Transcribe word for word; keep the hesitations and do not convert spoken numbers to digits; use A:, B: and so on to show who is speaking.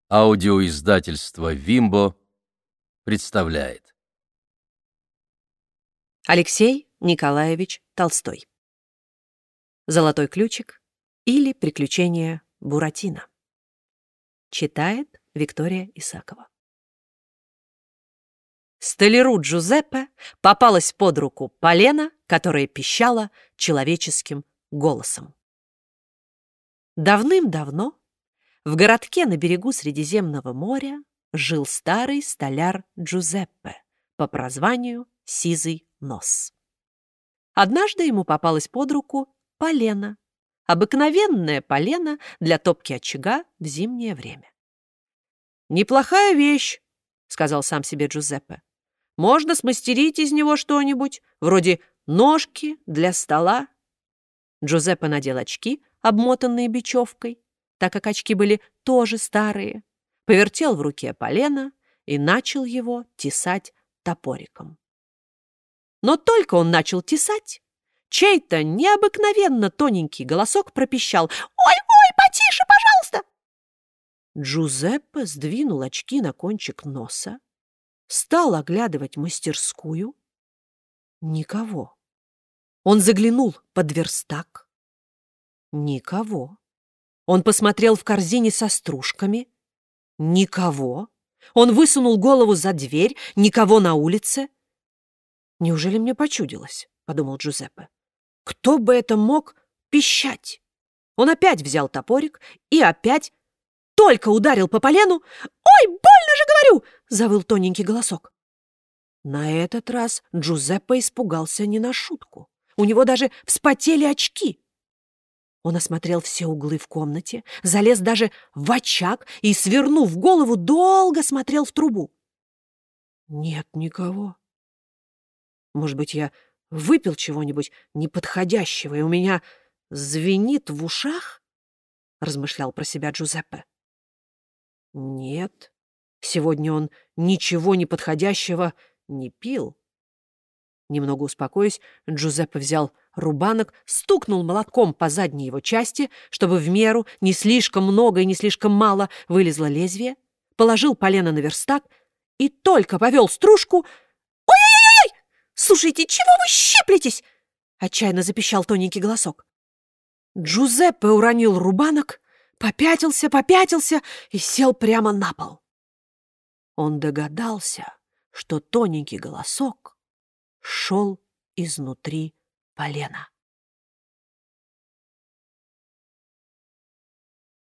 A: Аудиоиздательство «Вимбо» представляет.
B: Алексей Николаевич Толстой. «Золотой ключик» или «Приключения Буратино». Читает Виктория Исакова. Столяру Джузеппе попалась под руку полено, которое пищало человеческим голосом. Давным-давно в городке на берегу Средиземного моря жил старый столяр Джузеппе по прозванию Сизый Нос. Однажды ему попалось под руку полено, обыкновенное полено для топки очага в зимнее время. «Неплохая вещь», — сказал сам себе Джузеппе. «Можно смастерить из него что-нибудь, вроде ножки для стола». Джузеппе надел очки, обмотанные бечевкой, так как очки были тоже старые, повертел в руке полено и начал его тесать топориком. Но только он начал тесать, чей-то необыкновенно тоненький голосок пропищал: «Ой-ой, потише, пожалуйста!» Джузеппе сдвинул очки на кончик носа, стал оглядывать мастерскую. Никого. Он заглянул под верстак. Никого. Он посмотрел в корзине со стружками. Никого. Он высунул голову за дверь. Никого на улице. «Неужели мне почудилось?» — подумал Джузеппе. «Кто бы это мог пищать?» Он опять взял топорик и опять только ударил по полену. «Ой, больно же, говорю!» — завыл тоненький голосок. На этот раз Джузеппе испугался не на шутку. У него даже вспотели очки. Он осмотрел все углы в комнате, залез даже в очаг и, свернув голову, долго смотрел в трубу. Нет никого. Может быть, я выпил чего-нибудь неподходящего, и у меня звенит в ушах? Размышлял про себя Джузеппе. Нет, сегодня он ничего неподходящего не пил. Немного успокоясь, Джузеппе взял рубанок, стукнул молотком по задней его части, чтобы в меру не слишком много и не слишком мало вылезло лезвие, положил полено на верстак и только повел стружку. «Ой-ой-ой! Слушайте, чего вы щиплетесь?» — отчаянно запищал тоненький голосок. Джузеппе уронил рубанок, попятился, попятился и сел прямо на пол. Он догадался, что тоненький голосок шел изнутри полена.